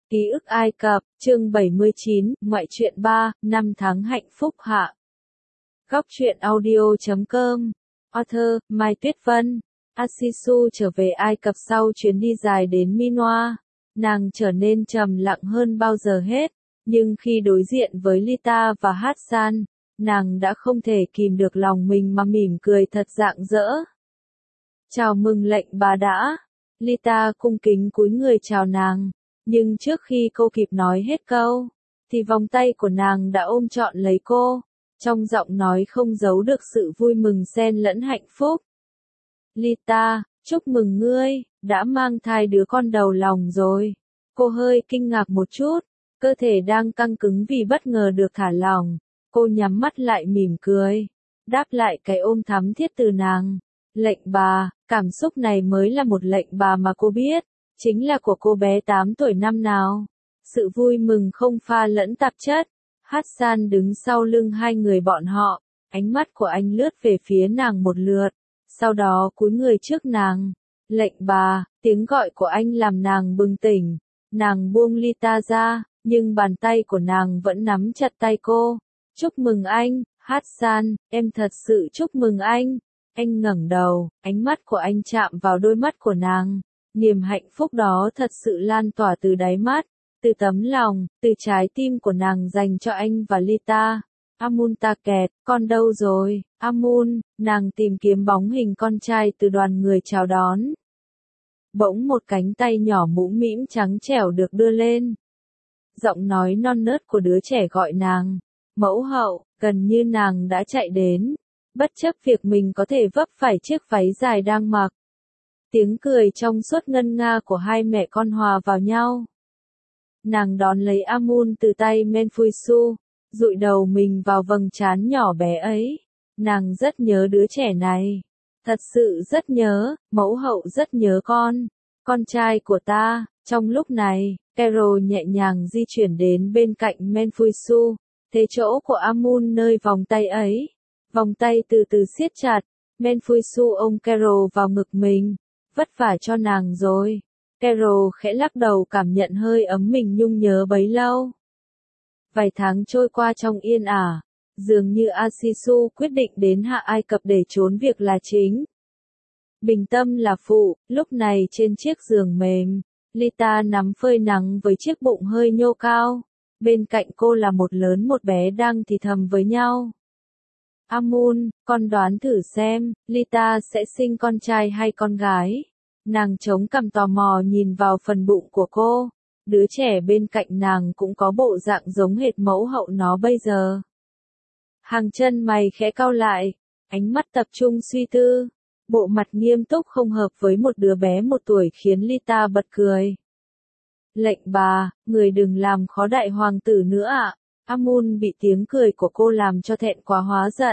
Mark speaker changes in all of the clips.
Speaker 1: Ký ức Ai Cập, chương 79, ngoại truyện 3, năm tháng hạnh phúc hạ. Góc truyện audio.com. Author, Mai Tuyết Vân. Asisu trở về Ai Cập sau chuyến đi dài đến Minoa. Nàng trở nên trầm lặng hơn bao giờ hết, nhưng khi đối diện với Lita và Hassan, nàng đã không thể kìm được lòng mình mà mỉm cười thật rạng rỡ. Chào mừng lệnh bà đã. Lita cung kính cúi người chào nàng. Nhưng trước khi cô kịp nói hết câu, thì vòng tay của nàng đã ôm trọn lấy cô, trong giọng nói không giấu được sự vui mừng xen lẫn hạnh phúc. Lita, chúc mừng ngươi, đã mang thai đứa con đầu lòng rồi. Cô hơi kinh ngạc một chút, cơ thể đang căng cứng vì bất ngờ được thả lỏng. Cô nhắm mắt lại mỉm cười, đáp lại cái ôm thắm thiết từ nàng. Lệnh bà, cảm xúc này mới là một lệnh bà mà cô biết. Chính là của cô bé 8 tuổi năm nào. Sự vui mừng không pha lẫn tạp chất. Hassan đứng sau lưng hai người bọn họ, ánh mắt của anh lướt về phía nàng một lượt, sau đó cúi người trước nàng. Lệnh bà, tiếng gọi của anh làm nàng bừng tỉnh. Nàng buông Lita ra, nhưng bàn tay của nàng vẫn nắm chặt tay cô. Chúc mừng anh, Hassan, em thật sự chúc mừng anh. Anh ngẩng đầu, ánh mắt của anh chạm vào đôi mắt của nàng. Niềm hạnh phúc đó thật sự lan tỏa từ đáy mắt, từ tấm lòng, từ trái tim của nàng dành cho anh và Lita. Amun Taket, con đâu rồi? Amun, nàng tìm kiếm bóng hình con trai từ đoàn người chào đón. Bỗng một cánh tay nhỏ mũm mĩm trắng trẻo được đưa lên. Giọng nói non nớt của đứa trẻ gọi nàng. Mẫu hậu, gần như nàng đã chạy đến, bất chấp việc mình có thể vấp phải chiếc váy dài đang mặc. Tiếng cười trong suốt ngân nga của hai mẹ con hòa vào nhau. Nàng đón lấy Amun từ tay Menfuisu, dụi đầu mình vào vầng trán nhỏ bé ấy. Nàng rất nhớ đứa trẻ này. Thật sự rất nhớ, mẫu hậu rất nhớ con trai của ta. Trong lúc này, Carol nhẹ nhàng di chuyển đến bên cạnh Menfuisu, thế chỗ của Amun nơi vòng tay ấy. Vòng tay từ từ siết chặt, Menfuisu ôm Carol vào ngực mình. Vất vả cho nàng rồi. Carol khẽ lắc đầu cảm nhận hơi ấm mình nhung nhớ bấy lâu. Vài tháng trôi qua trong yên ả, dường như Asisu quyết định đến Hạ Ai Cập để trốn việc là chính. Bình tâm là phụ, lúc này trên chiếc giường mềm, Lita nắm phơi nắng với chiếc bụng hơi nhô cao. Bên cạnh cô là một lớn một bé đang thì thầm với nhau. Amun, con đoán thử xem, Lita sẽ sinh con trai hay con gái? Nàng chống cằm tò mò nhìn vào phần bụng của cô. Đứa trẻ bên cạnh nàng cũng có bộ dạng giống hệt mẫu hậu nó bây giờ. Hàng chân mày khẽ cau lại, ánh mắt tập trung suy tư. Bộ mặt nghiêm túc không hợp với một đứa bé 1 tuổi khiến Lita bật cười. Lệnh bà, người đừng làm khó đại hoàng tử nữa ạ. Amun bị tiếng cười của cô làm cho thẹn quá hóa giận.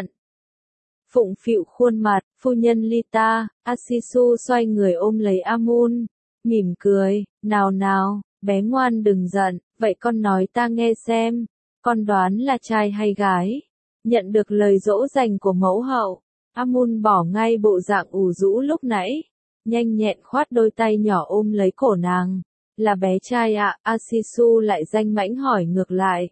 Speaker 1: Phụng phịu khuôn mặt, phu nhân Lita, Asisu xoay người ôm lấy Amun, mỉm cười, nào nào, bé ngoan đừng giận, vậy con nói ta nghe xem, con đoán là trai hay gái? Nhận được lời dỗ dành của mẫu hậu, Amun bỏ ngay bộ dạng ủ rũ lúc nãy, nhanh nhẹn khoát đôi tay nhỏ ôm lấy cổ nàng. Là bé trai ạ, Asisu lại danh mãnh hỏi ngược lại.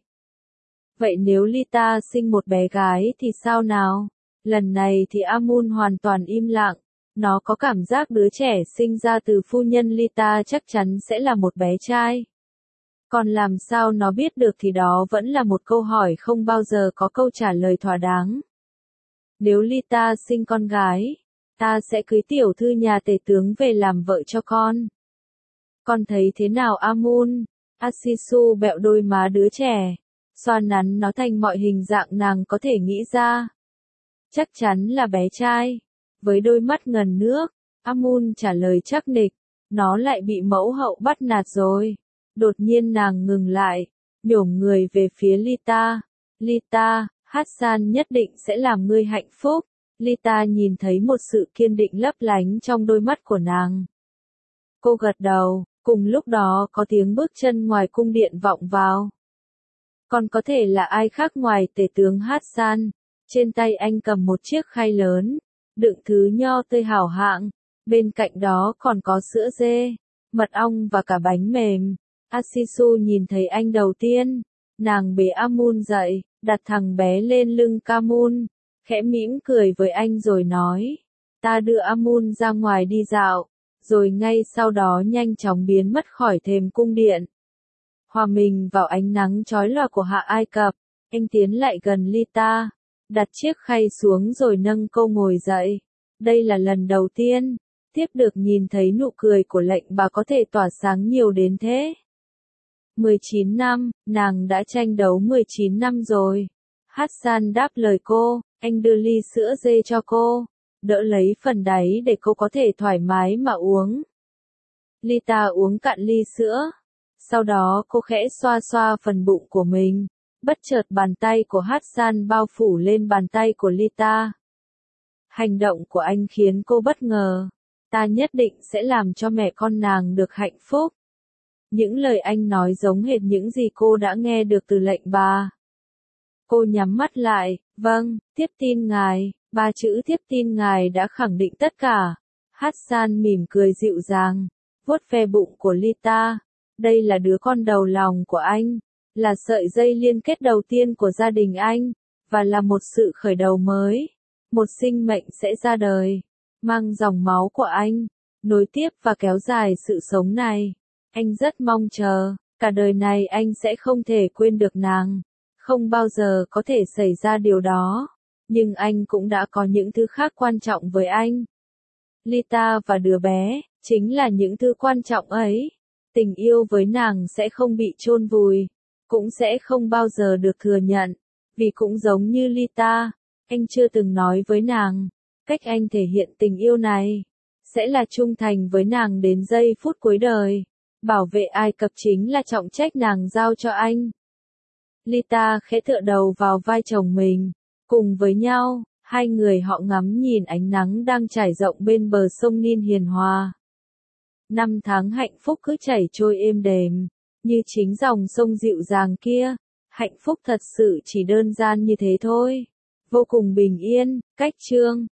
Speaker 1: Vậy nếu Lita sinh một bé gái thì sao nào? Lần này thì Amun hoàn toàn im lặng. Nó có cảm giác đứa trẻ sinh ra từ phu nhân Lita chắc chắn sẽ là một bé trai. Còn làm sao nó biết được thì đó vẫn là một câu hỏi không bao giờ có câu trả lời thỏa đáng. Nếu Lita sinh con gái, ta sẽ cưới tiểu thư nhà tể tướng về làm vợ cho con. Con thấy thế nào Amun? Asisu bẹo đôi má đứa trẻ, xoa nắn nó thành mọi hình dạng nàng có thể nghĩ ra. Chắc chắn là bé trai. Với đôi mắt ngần nước, Amun trả lời chắc nịch. Nó lại bị mẫu hậu bắt nạt rồi. Đột nhiên nàng ngừng lại, nhổm người về phía Lita. Lita, Hassan nhất định sẽ làm ngươi hạnh phúc. Lita nhìn thấy một sự kiên định lấp lánh trong đôi mắt của nàng. Cô gật đầu, cùng lúc đó có tiếng bước chân ngoài cung điện vọng vào. Còn có thể là ai khác ngoài tể tướng Hassan. Trên tay anh cầm một chiếc khay lớn, đựng thứ nho tươi hảo hạng, bên cạnh đó còn có sữa dê, mật ong và cả bánh mềm. Asisu nhìn thấy anh đầu tiên, nàng bế Amun dậy, đặt thằng bé lên lưng Kamun, khẽ mỉm cười với anh rồi nói, ta đưa Amun ra ngoài đi dạo, rồi ngay sau đó nhanh chóng biến mất khỏi thềm cung điện. Hòa mình vào ánh nắng chói lòa của Hạ Ai Cập, anh tiến lại gần Lita, đặt chiếc khay xuống rồi nâng cô ngồi dậy. Đây là lần đầu tiên, tiếp được nhìn thấy nụ cười của lệnh bà có thể tỏa sáng nhiều đến thế. 19 năm, nàng đã tranh đấu 19 năm rồi. Hassan đáp lời cô, anh đưa ly sữa dê cho cô, đỡ lấy phần đáy để cô có thể thoải mái mà uống. Lita uống cạn ly sữa. Sau đó cô khẽ xoa xoa phần bụng của mình, bất chợt bàn tay của Hassan bao phủ lên bàn tay của Lita. Hành động của anh khiến cô bất ngờ. Ta nhất định sẽ làm cho mẹ con nàng được hạnh phúc. Những lời anh nói giống hệt những gì cô đã nghe được từ lệnh bà. Cô nhắm mắt lại, vâng, tiếp tin ngài, 3 chữ tiếp tin ngài đã khẳng định tất cả. Hassan mỉm cười dịu dàng, vuốt ve bụng của Lita. Đây là đứa con đầu lòng của anh, là sợi dây liên kết đầu tiên của gia đình anh, và là một sự khởi đầu mới. Một sinh mệnh sẽ ra đời, mang dòng máu của anh, nối tiếp và kéo dài sự sống này. Anh rất mong chờ, cả đời này anh sẽ không thể quên được nàng. Không bao giờ có thể xảy ra điều đó, nhưng anh cũng đã có những thứ khác quan trọng với anh. Lita và đứa bé, chính là những thứ quan trọng ấy. Tình yêu với nàng sẽ không bị chôn vùi, cũng sẽ không bao giờ được thừa nhận, vì cũng giống như Lita, anh chưa từng nói với nàng, cách anh thể hiện tình yêu này, sẽ là trung thành với nàng đến giây phút cuối đời. Bảo vệ Ai Cập chính là trọng trách nàng giao cho anh. Lita khẽ tựa đầu vào vai chồng mình, cùng với nhau, hai người họ ngắm nhìn ánh nắng đang trải rộng bên bờ sông Nin hiền hòa. 5 tháng hạnh phúc cứ chảy trôi êm đềm, như chính dòng sông dịu dàng kia. Hạnh phúc thật sự chỉ đơn giản như thế thôi. Vô cùng bình yên. Cách chương